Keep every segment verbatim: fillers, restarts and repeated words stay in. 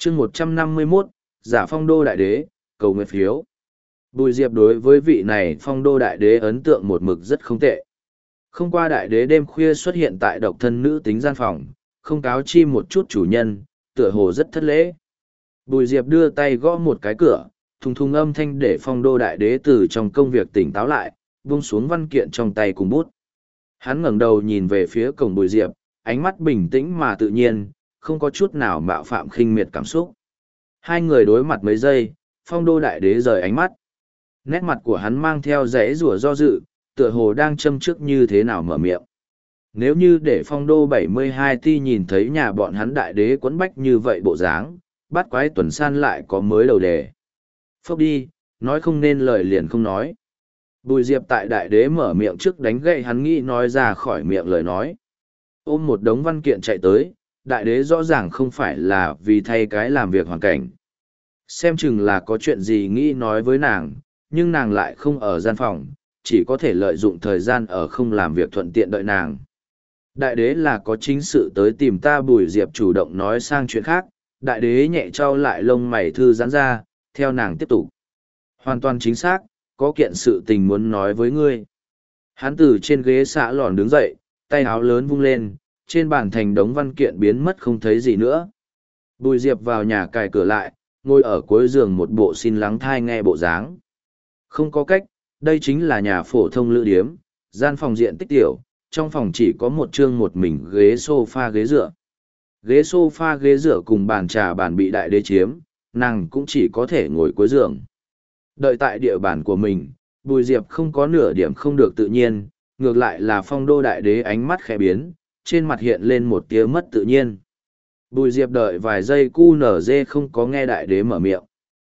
chương một trăm năm mươi mốt, giả phong đô đại đế, cầu nguyện phiếu. Bùi Diệp đối với vị này phong đô đại đế ấn tượng một mực rất không tệ. Không qua đại đế đêm khuya xuất hiện tại độc thân nữ tính gian phòng, không cáo chi một chút chủ nhân, tựa hồ rất thất lễ. Bùi Diệp đưa tay gõ một cái cửa, thùng thùng âm thanh để phong đô đại đế từ trong công việc tỉnh táo lại, buông xuống văn kiện trong tay cùng bút. Hắn ngẩng đầu nhìn về phía cổng Bùi Diệp, ánh mắt bình tĩnh mà tự nhiên, không có chút nào mạo phạm khinh miệt cảm xúc. Hai người đối mặt mấy giây, phong đô đại đế rời ánh mắt. Nét mặt của hắn mang theo rẽ rủa do dự, tựa hồ đang châm trước như thế nào mở miệng. Nếu như để phong đô bảy mươi hai ti nhìn thấy nhà bọn hắn đại đế quấn bách như vậy bộ dáng, bắt quái tuần san lại có mới đầu đề. Phốc đi, nói không nên lời liền không nói. Bùi Diệp tại đại đế mở miệng trước đánh gậy hắn nghĩ nói ra khỏi miệng lời nói. Ôm một đống văn kiện chạy tới, đại đế rõ ràng không phải là vì thay cái làm việc hoàn cảnh. Xem chừng là có chuyện gì nghĩ nói với nàng, nhưng nàng lại không ở gian phòng, chỉ có thể lợi dụng thời gian ở không làm việc thuận tiện đợi nàng. Đại đế là có chính sự tới tìm ta. Bùi Diệp chủ động nói sang chuyện khác, đại đế nhẹ trao lại lông mày thư giãn ra, theo nàng tiếp tục. Hoàn toàn chính xác, có kiện sự tình muốn nói với ngươi. Hắn từ trên ghế xạ lòn đứng dậy, tay áo lớn vung lên, trên bàn thành đống văn kiện biến mất không thấy gì nữa. Bùi Diệp vào nhà cài cửa lại, ngồi ở cuối giường một bộ xin lắng thai nghe bộ dáng. Không có cách, đây chính là nhà phổ thông lữ điếm, gian phòng diện tích tiểu, trong phòng chỉ có một chương một mình ghế sofa ghế dựa. Ghế sofa ghế dựa cùng bàn trà bàn bị đại đế chiếm, nàng cũng chỉ có thể ngồi cuối giường. Đợi tại địa bàn của mình, Bùi Diệp không có nửa điểm không được tự nhiên, ngược lại là phong đô đại đế ánh mắt khẽ biến, trên mặt hiện lên một tia mất tự nhiên. Bùi Diệp đợi vài giây cu nở dê không có nghe đại đế mở miệng.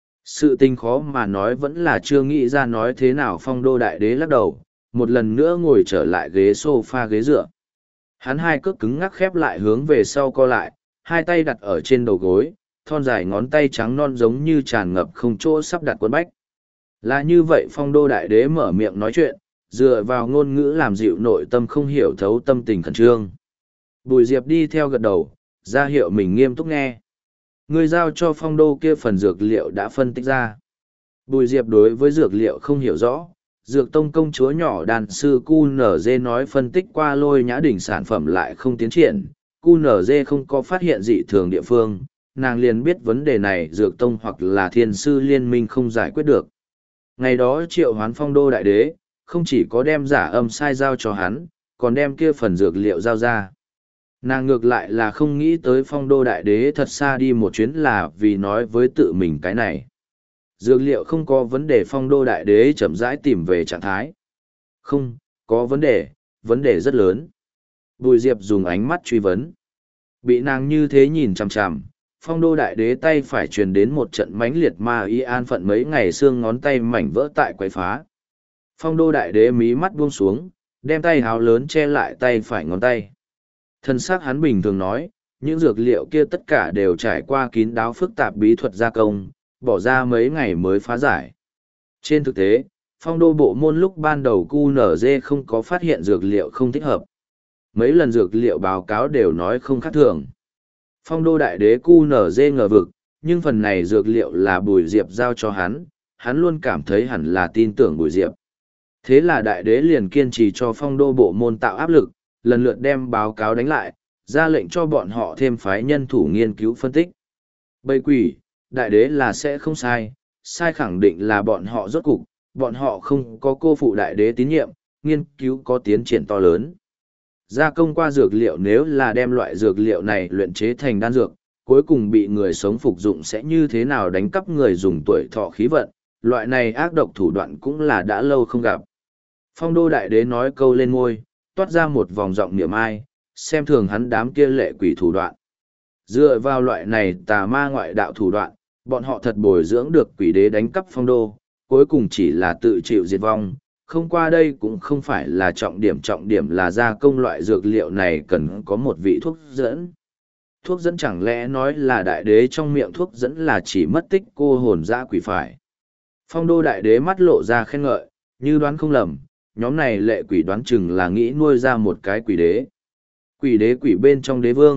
Sự tình khó mà nói vẫn là chưa nghĩ ra nói thế nào. Phong đô đại đế lắc đầu, một lần nữa ngồi trở lại ghế sofa ghế dựa. Hắn hai cước cứng ngắc khép lại hướng về sau co lại, hai tay đặt ở trên đầu gối, thon dài ngón tay trắng non giống như tràn ngập không chỗ sắp đặt quấn bách. Là như vậy phong đô đại đế mở miệng nói chuyện, dựa vào ngôn ngữ làm dịu nội tâm không hiểu thấu tâm tình khẩn trương. Bùi Diệp đi theo gật đầu, ra hiệu mình nghiêm túc nghe. Ngươi giao cho phong đô kia phần dược liệu đã phân tích ra. Bùi Diệp đối với dược liệu không hiểu rõ. Dược tông công chúa nhỏ đàn sư cu nở dê nói phân tích qua Lôi Nhã Đỉnh sản phẩm lại không tiến triển. cu nở dê không có phát hiện dị thường địa phương, nàng liền biết vấn đề này dược tông hoặc là thiên sư liên minh không giải quyết được. Ngày đó triệu hoán phong đô đại đế, không chỉ có đem giả âm sai giao cho hắn, còn đem kia phần dược liệu giao ra. Nàng ngược lại là không nghĩ tới phong đô đại đế thật xa đi một chuyến là vì nói với tự mình cái này. Dược liệu không có vấn đề. Phong đô đại đế chậm rãi tìm về trạng thái. Không, có vấn đề, vấn đề rất lớn. Bùi Diệp dùng ánh mắt truy vấn. Bị nàng như thế nhìn chằm chằm, phong đô đại đế tay phải truyền đến một trận mãnh liệt ma y an phận mấy ngày xương ngón tay mảnh vỡ tại quấy phá. Phong đô đại đế mí mắt buông xuống, đem tay háo lớn che lại tay phải ngón tay. Thân xác hắn bình thường nói, những dược liệu kia tất cả đều trải qua kín đáo phức tạp bí thuật gia công, bỏ ra mấy ngày mới phá giải. Trên thực tế, phong đô bộ môn lúc ban đầu cu nở dê không có phát hiện dược liệu không thích hợp. Mấy lần dược liệu báo cáo đều nói không khác thường. Phong đô đại đế cu nở dê ngờ vực, nhưng phần này dược liệu là Bùi Diệp giao cho hắn, hắn luôn cảm thấy hẳn là tin tưởng Bùi Diệp. Thế là đại đế liền kiên trì cho phong đô bộ môn tạo áp lực, lần lượt đem báo cáo đánh lại, ra lệnh cho bọn họ thêm phái nhân thủ nghiên cứu phân tích. Bầy quỷ, đại đế là sẽ không sai, sai khẳng định là bọn họ rốt cục, bọn họ không có cô phụ đại đế tín nhiệm, nghiên cứu có tiến triển to lớn. Gia công qua dược liệu nếu là đem loại dược liệu này luyện chế thành đan dược, cuối cùng bị người sống phục dụng sẽ như thế nào đánh cắp người dùng tuổi thọ khí vận, loại này ác độc thủ đoạn cũng là đã lâu không gặp. Phong đô đại đế nói câu lên ngôi, toát ra một vòng giọng niệm ai, xem thường hắn đám kia lệ quỷ thủ đoạn. Dựa vào loại này tà ma ngoại đạo thủ đoạn, bọn họ thật bồi dưỡng được quỷ đế đánh cắp phong đô, cuối cùng chỉ là tự chịu diệt vong. Không qua đây cũng không phải là trọng điểm, trọng điểm là gia công loại dược liệu này cần có một vị thuốc dẫn. Thuốc dẫn chẳng lẽ nói là đại đế trong miệng thuốc dẫn là chỉ mất tích cô hồn dã quỷ phải. Phong đô đại đế mắt lộ ra khen ngợi, như đoán không lầm, nhóm này lệ quỷ đoán chừng là nghĩ nuôi ra một cái quỷ đế. Quỷ đế quỷ bên trong đế vương,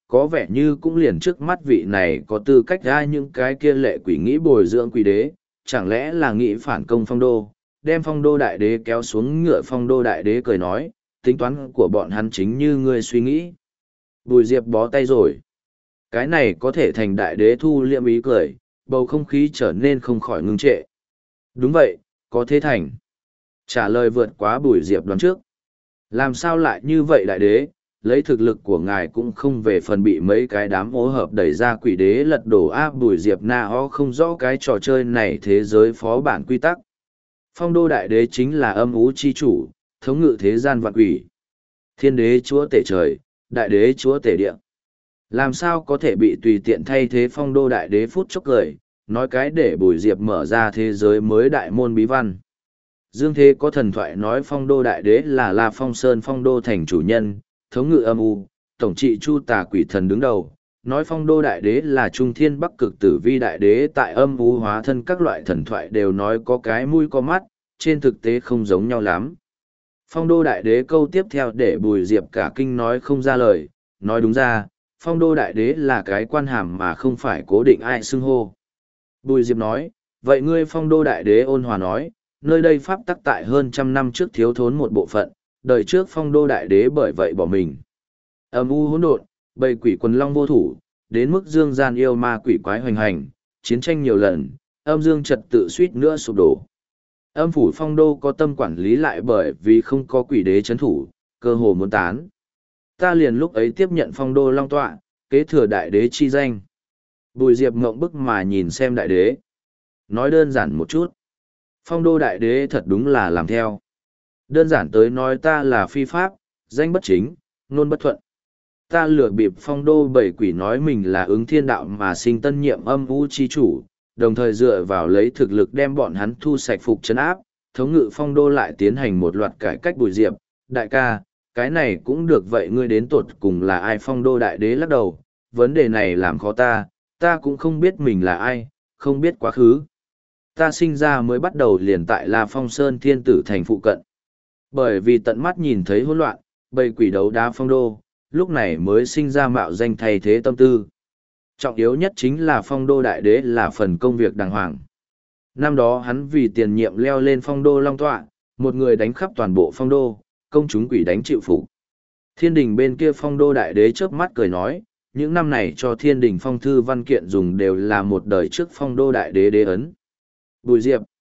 có vẻ như cũng liền trước mắt vị này có tư cách ra những cái kia lệ quỷ nghĩ bồi dưỡng quỷ đế, chẳng lẽ là nghĩ phản công phong đô, đem phong đô đại đế kéo xuống ngựa. Phong đô đại đế cười nói, tính toán của bọn hắn chính như ngươi suy nghĩ. Bùi Diệp bó tay rồi. Cái này có thể thành đại đế thu liệm ý cười, bầu không khí trở nên không khỏi ngưng trệ. Đúng vậy, có thế thành. Trả lời vượt quá Bùi Diệp đoán trước. Làm sao lại như vậy đại đế, lấy thực lực của ngài cũng không về phần bị mấy cái đám ố hợp đẩy ra quỷ đế lật đổ áp. Bùi Diệp na ho không rõ cái trò chơi này thế giới phó bản quy tắc. Phong đô đại đế chính là âm ú chi chủ, thống ngự thế gian vạn quỷ. Thiên đế chúa tể trời, đại đế chúa tể địa. Làm sao có thể bị tùy tiện thay thế. Phong đô đại đế phút chốc cười, nói cái để Bùi Diệp mở ra thế giới mới đại môn bí văn. Dương thế có thần thoại nói phong đô đại đế là La Phong Sơn phong đô thành chủ nhân, thống ngự âm u, tổng trị chu tà quỷ thần đứng đầu. Nói phong đô đại đế là trung thiên bắc cực tử vi đại đế, tại âm u hóa thân. Các loại thần thoại đều nói có cái mũi có mắt, trên thực tế không giống nhau lắm. Phong đô đại đế câu tiếp theo để Bùi Diệp cả kinh nói không ra lời. Nói đúng ra, phong đô đại đế là cái quan hàm mà không phải cố định ai xưng hô. Bùi Diệp nói, vậy ngươi phong đô đại đế ôn hòa nói, nơi đây pháp tắc tại hơn trăm năm trước thiếu thốn một bộ phận, đời trước phong đô đại đế bởi vậy bỏ mình. Âm u hỗn độn, bầy quỷ quần long vô thủ, đến mức dương gian yêu ma quỷ quái hoành hành, chiến tranh nhiều lần, âm dương trật tự suýt nữa sụp đổ. Âm phủ phong đô có tâm quản lý lại bởi vì không có quỷ đế chấn thủ, cơ hồ muốn tán. Ta liền lúc ấy tiếp nhận phong đô long tọa, kế thừa đại đế chi danh. Bùi Diệp ngộng bức mà nhìn xem đại đế. Nói đơn giản một chút. Phong đô đại đế thật đúng là làm theo. Đơn giản tới nói ta là phi pháp, danh bất chính, ngôn bất thuận. Ta lừa bịp phong đô bảy quỷ nói mình là ứng thiên đạo mà sinh tân nhiệm âm u chi chủ, đồng thời dựa vào lấy thực lực đem bọn hắn thu sạch phục trấn áp, thống ngự phong đô lại tiến hành một loạt cải cách. Bùi Diệp, đại ca, cái này cũng được vậy ngươi đến tột cùng là ai? Phong đô đại đế lắc đầu, vấn đề này làm khó ta, ta cũng không biết mình là ai, không biết quá khứ. Ta sinh ra mới bắt đầu liền tại La Phong Sơn Thiên Tử thành phụ cận. Bởi vì tận mắt nhìn thấy hỗn loạn, bầy quỷ đấu đá phong đô, lúc này mới sinh ra mạo danh thay thế tâm tư. Trọng yếu nhất chính là phong đô đại đế là phần công việc đàng hoàng. Năm đó hắn vì tiền nhiệm leo lên phong đô long tọa, một người đánh khắp toàn bộ phong đô, công chúng quỷ đánh chịu phục. Thiên đình bên kia phong đô đại đế chớp mắt cười nói, những năm này cho thiên đình phong thư văn kiện dùng đều là một đời trước phong đô đại đế đế ấn. Bùi Diệp,